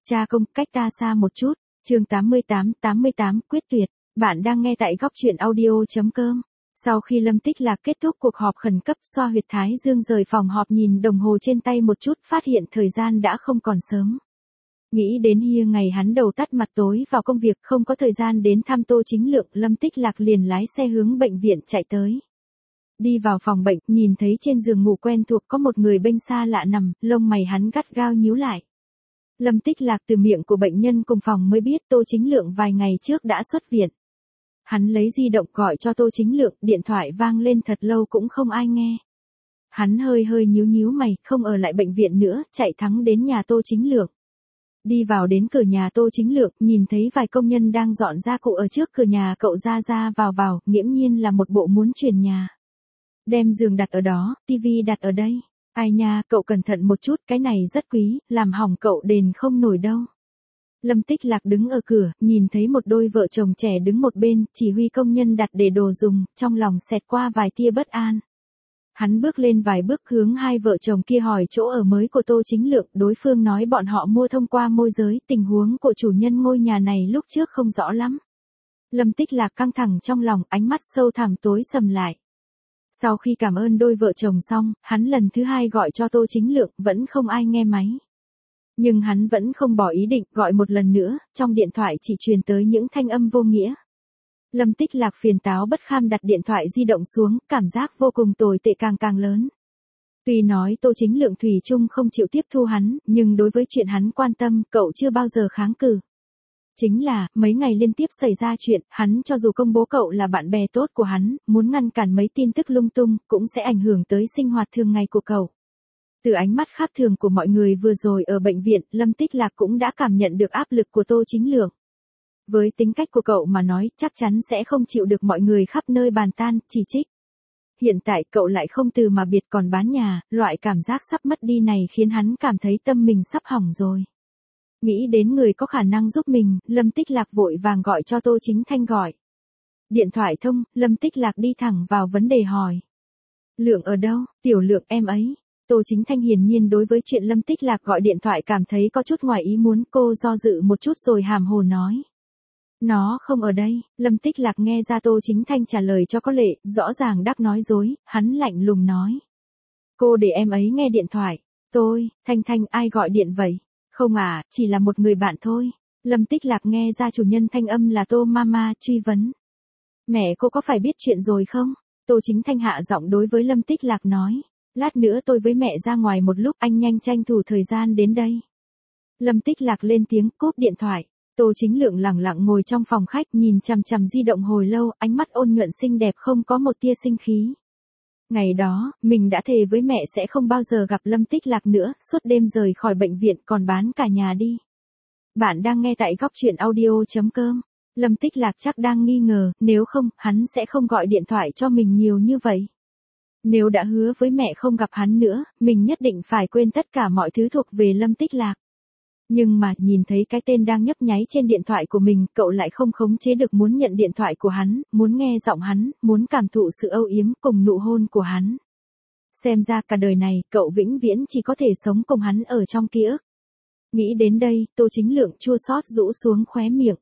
Cha công, cách ta xa một chút. Chương 88 quyết tuyệt. Bạn đang nghe tại góc truyện audio.com. Sau khi Lâm Tích Lạc kết thúc cuộc họp khẩn cấp, xoa huyệt thái dương rời phòng họp, nhìn đồng hồ trên tay một chút, phát hiện thời gian đã không còn sớm. Nghĩ đến ngày hắn đầu tắt mặt tối vào công việc, không có thời gian đến thăm Tô Chính Lượng, Lâm Tích Lạc liền lái xe hướng bệnh viện chạy tới. Đi vào phòng bệnh, nhìn thấy trên giường ngủ quen thuộc có một người bênh xa lạ nằm, lông mày hắn gắt gao nhíu lại. Lâm Tích Lạc từ miệng của bệnh nhân cùng phòng mới biết Tô Chính Lượng vài ngày trước đã xuất viện. Hắn lấy di động gọi cho Tô Chính Lượng, điện thoại vang lên thật lâu cũng không ai nghe. Hắn hơi nhíu mày, không ở lại bệnh viện nữa, chạy thẳng đến nhà Tô Chính Lượng. Đi vào đến cửa nhà Tô Chính Lượng, nhìn thấy vài công nhân đang dọn gia cụ ở trước cửa nhà cậu, ra vào, nghiễm nhiên là một bộ muốn chuyển nhà. Đem giường đặt ở đó, tivi đặt ở đây. Ai nha, cậu cẩn thận một chút, cái này rất quý, làm hỏng cậu đền không nổi đâu. Lâm Tích Lạc đứng ở cửa, nhìn thấy một đôi vợ chồng trẻ đứng một bên, chỉ huy công nhân đặt để đồ dùng, trong lòng xẹt qua vài tia bất an. Hắn bước lên vài bước hướng hai vợ chồng kia hỏi chỗ ở mới của Tô Chính Lượng, đối phương nói bọn họ mua thông qua môi giới, tình huống của chủ nhân ngôi nhà này lúc trước không rõ lắm. Lâm Tích Lạc căng thẳng trong lòng, ánh mắt sâu thẳm tối sầm lại. Sau khi cảm ơn đôi vợ chồng xong, hắn lần thứ hai gọi cho Tô Chính Lượng, vẫn không ai nghe máy. Nhưng hắn vẫn không bỏ ý định, gọi một lần nữa, trong điện thoại chỉ truyền tới những thanh âm vô nghĩa. Lâm Tích Lạc phiền táo bất kham đặt điện thoại di động xuống, cảm giác vô cùng tồi tệ càng lớn. Tuy nói Tô Chính Lượng thủy chung không chịu tiếp thu hắn, nhưng đối với chuyện hắn quan tâm, cậu chưa bao giờ kháng cự. Chính là, mấy ngày liên tiếp xảy ra chuyện, hắn cho dù công bố cậu là bạn bè tốt của hắn, muốn ngăn cản mấy tin tức lung tung, cũng sẽ ảnh hưởng tới sinh hoạt thường ngày của cậu. Từ ánh mắt khác thường của mọi người vừa rồi ở bệnh viện, Lâm Tích Lạc cũng đã cảm nhận được áp lực của Tô Chính Lượng. Với tính cách của cậu mà nói, chắc chắn sẽ không chịu được mọi người khắp nơi bàn tan, chỉ trích. Hiện tại cậu lại không từ mà biệt còn bán nhà, loại cảm giác sắp mất đi này khiến hắn cảm thấy tâm mình sắp hỏng rồi. Nghĩ đến người có khả năng giúp mình, Lâm Tích Lạc vội vàng gọi cho Tô Chính Thanh gọi. Điện thoại thông, Lâm Tích Lạc đi thẳng vào vấn đề hỏi. Lượng ở đâu, Tiểu Lượng em ấy. Tô Chính Thanh hiển nhiên đối với chuyện Lâm Tích Lạc gọi điện thoại cảm thấy có chút ngoài ý muốn, cô do dự một chút rồi hàm hồ nói. Nó không ở đây. Lâm Tích Lạc nghe ra Tô Chính Thanh trả lời cho có lệ, rõ ràng đắc nói dối, hắn lạnh lùng nói. Cô để em ấy nghe điện thoại. Thanh ai gọi điện vậy? Không à, chỉ là một người bạn thôi. Lâm Tích Lạc nghe ra chủ nhân thanh âm là Tô Mama, truy vấn. Mẹ cô có phải biết chuyện rồi không? Tô Chính Thanh hạ giọng đối với Lâm Tích Lạc nói. Lát nữa tôi với mẹ ra ngoài một lúc, anh nhanh tranh thủ thời gian đến đây. Lâm Tích Lạc lên tiếng, cúp điện thoại. Tô Chính Lượng lẳng lặng ngồi trong phòng khách, nhìn chằm di động hồi lâu, ánh mắt ôn nhuận xinh đẹp không có một tia sinh khí. Ngày đó, mình đã thề với mẹ sẽ không bao giờ gặp Lâm Tích Lạc nữa, suốt đêm rời khỏi bệnh viện còn bán cả nhà đi. Bạn đang nghe tại góc truyện audio.com. Lâm Tích Lạc chắc đang nghi ngờ, nếu không, hắn sẽ không gọi điện thoại cho mình nhiều như vậy. Nếu đã hứa với mẹ không gặp hắn nữa, mình nhất định phải quên tất cả mọi thứ thuộc về Lâm Tích Lạc. Nhưng mà, nhìn thấy cái tên đang nhấp nháy trên điện thoại của mình, cậu lại không khống chế được muốn nhận điện thoại của hắn, muốn nghe giọng hắn, muốn cảm thụ sự âu yếm cùng nụ hôn của hắn. Xem ra cả đời này, cậu vĩnh viễn chỉ có thể sống cùng hắn ở trong ký ức. Nghĩ đến đây, Tô Chính Lượng chua xót rũ xuống khóe miệng.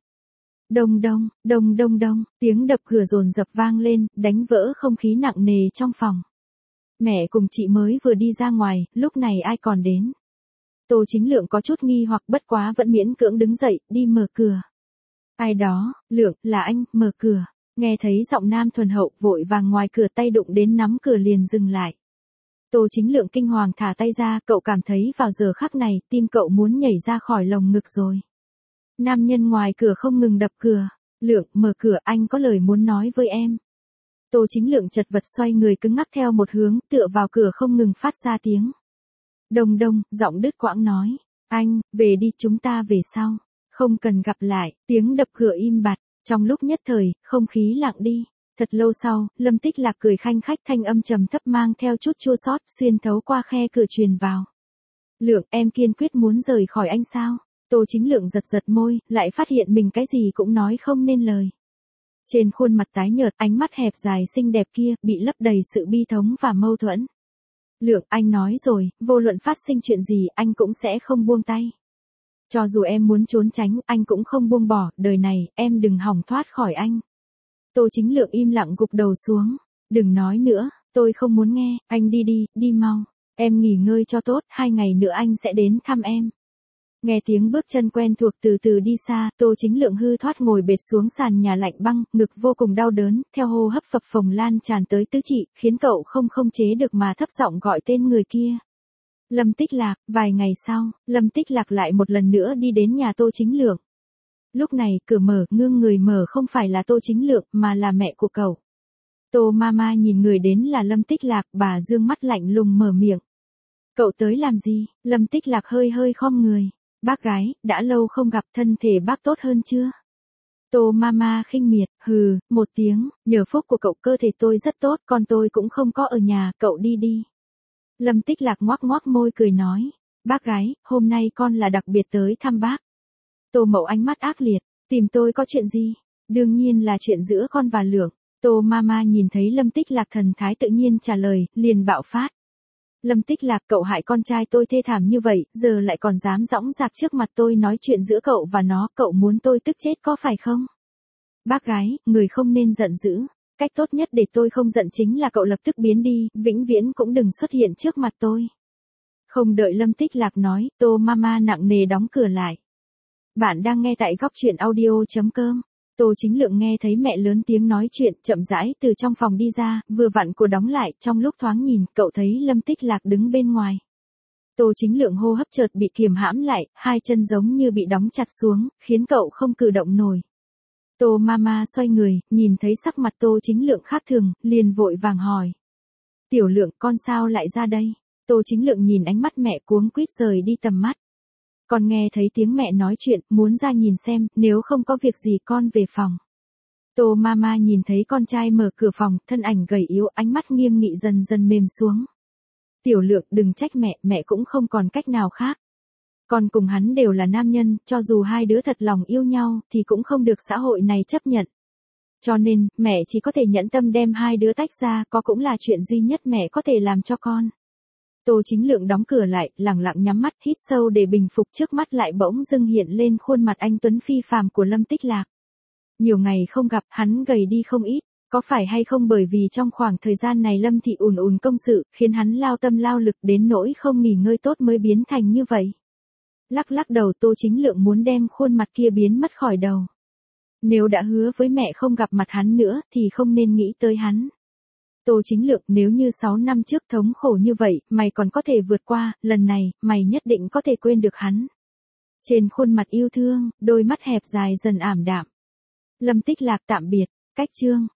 Đông, tiếng đập cửa dồn dập vang lên, đánh vỡ không khí nặng nề trong phòng. Mẹ cùng chị mới vừa đi ra ngoài, lúc này ai còn đến. Tô Chính Lượng có chút nghi hoặc, bất quá vẫn miễn cưỡng đứng dậy, đi mở cửa. Ai đó, Lượng, là anh, mở cửa. Nghe thấy giọng nam thuần hậu, vội vàng ngoài cửa, tay đụng đến nắm cửa liền dừng lại. Tô Chính Lượng kinh hoàng thả tay ra, cậu cảm thấy vào giờ khắc này, tim cậu muốn nhảy ra khỏi lồng ngực rồi. Nam nhân ngoài cửa không ngừng đập cửa. Lượng, mở cửa, anh có lời muốn nói với em. Tô Chính Lượng chật vật xoay người cứng ngắc theo một hướng, tựa vào cửa không ngừng phát ra tiếng. Đông, giọng đứt quãng nói. Anh, về đi, chúng ta về sau. Không cần gặp lại, tiếng đập cửa im bặt. Trong lúc nhất thời, không khí lặng đi. Thật lâu sau, Lâm Tích Lạc cười khanh khách, thanh âm trầm thấp mang theo chút chua xót xuyên thấu qua khe cửa truyền vào. Lượng, em kiên quyết muốn rời khỏi anh sao? Tô Chính Lượng giật môi, lại phát hiện mình cái gì cũng nói không nên lời. Trên khuôn mặt tái nhợt, ánh mắt hẹp dài xinh đẹp kia, bị lấp đầy sự bi thống và mâu thuẫn. Lượng, anh nói rồi, vô luận phát sinh chuyện gì, anh cũng sẽ không buông tay. Cho dù em muốn trốn tránh, anh cũng không buông bỏ, đời này, em đừng hòng thoát khỏi anh. Tô Chính Lượng im lặng gục đầu xuống. Đừng nói nữa, tôi không muốn nghe, anh đi đi, đi mau. Em nghỉ ngơi cho tốt, 2 ngày nữa anh sẽ đến thăm em. Nghe tiếng bước chân quen thuộc từ từ đi xa, Tô Chính Lượng hư thoát ngồi bệt xuống sàn nhà lạnh băng, ngực vô cùng đau đớn, theo hô hấp phập phồng lan tràn tới tứ chi, khiến cậu không chế được mà thấp giọng gọi tên người kia. Lâm Tích Lạc. Vài ngày sau, Lâm Tích Lạc lại một lần nữa đi đến nhà Tô Chính Lượng. Lúc này, cửa mở, ngương người mở không phải là Tô Chính Lượng, mà là mẹ của cậu. Tô Mama nhìn người đến là Lâm Tích Lạc, bà dương mắt lạnh lùng mở miệng. Cậu tới làm gì? Lâm Tích Lạc hơi khom người. Bác gái, đã lâu không gặp, thân thể bác tốt hơn chưa? Tô Mama khinh miệt, hừ, một tiếng, nhờ phúc của cậu cơ thể tôi rất tốt, còn tôi cũng không có ở nhà, cậu đi đi. Lâm Tích Lạc ngoác môi cười nói. Bác gái, hôm nay con là đặc biệt tới thăm bác. Tô Mậu ánh mắt ác liệt, tìm tôi có chuyện gì? Đương nhiên là chuyện giữa con và Lượng. Tô Mama nhìn thấy Lâm Tích Lạc thần thái tự nhiên trả lời, liền bạo phát. Lâm Tích Lạc, cậu hại con trai tôi thê thảm như vậy, giờ lại còn dám dõng dạc trước mặt tôi nói chuyện giữa cậu và nó, cậu muốn tôi tức chết có phải không? Bác gái, người không nên giận dữ. Cách tốt nhất để tôi không giận chính là cậu lập tức biến đi, vĩnh viễn cũng đừng xuất hiện trước mặt tôi. Không đợi Lâm Tích Lạc nói, Tô Mama nặng nề đóng cửa lại. Bạn đang nghe tại góc truyện audio.com. Tô Chính Lượng nghe thấy mẹ lớn tiếng nói chuyện, chậm rãi từ trong phòng đi ra, vừa vặn cửa đóng lại, trong lúc thoáng nhìn, cậu thấy Lâm Tích Lạc đứng bên ngoài. Tô Chính Lượng hô hấp chợt bị kiềm hãm lại, hai chân giống như bị đóng chặt xuống, khiến cậu không cử động nổi. Tô Mama xoay người, nhìn thấy sắc mặt Tô Chính Lượng khác thường, liền vội vàng hỏi. Tiểu Lượng, con sao lại ra đây? Tô Chính Lượng nhìn ánh mắt mẹ cuống quýt rời đi tầm mắt. Con nghe thấy tiếng mẹ nói chuyện, muốn ra nhìn xem, nếu không có việc gì con về phòng. Tô Mama nhìn thấy con trai mở cửa phòng, thân ảnh gầy yếu, ánh mắt nghiêm nghị dần dần mềm xuống. Tiểu Lượng, đừng trách mẹ cũng không còn cách nào khác. Con cùng hắn đều là nam nhân, cho dù hai đứa thật lòng yêu nhau, thì cũng không được xã hội này chấp nhận. Cho nên, mẹ chỉ có thể nhẫn tâm đem hai đứa tách ra, có cũng là chuyện duy nhất mẹ có thể làm cho con. Tô Chính Lượng đóng cửa lại, lẳng lặng nhắm mắt, hít sâu để bình phục, trước mắt lại bỗng dưng hiện lên khuôn mặt anh tuấn phi phàm của Lâm Tích Lạc. Nhiều ngày không gặp, hắn gầy đi không ít, có phải hay không bởi vì trong khoảng thời gian này Lâm thị ùn công sự, khiến hắn lao tâm lao lực đến nỗi không nghỉ ngơi tốt mới biến thành như vậy. Lắc đầu, Tô Chính Lượng muốn đem khuôn mặt kia biến mất khỏi đầu. Nếu đã hứa với mẹ không gặp mặt hắn nữa, thì không nên nghĩ tới hắn. Tô Chính Lượng, nếu như 6 năm trước thống khổ như vậy, mày còn có thể vượt qua, lần này, mày nhất định có thể quên được hắn. Trên khuôn mặt yêu thương, đôi mắt hẹp dài dần ảm đạm. Lâm Tích Lạc, tạm biệt. Cách chương.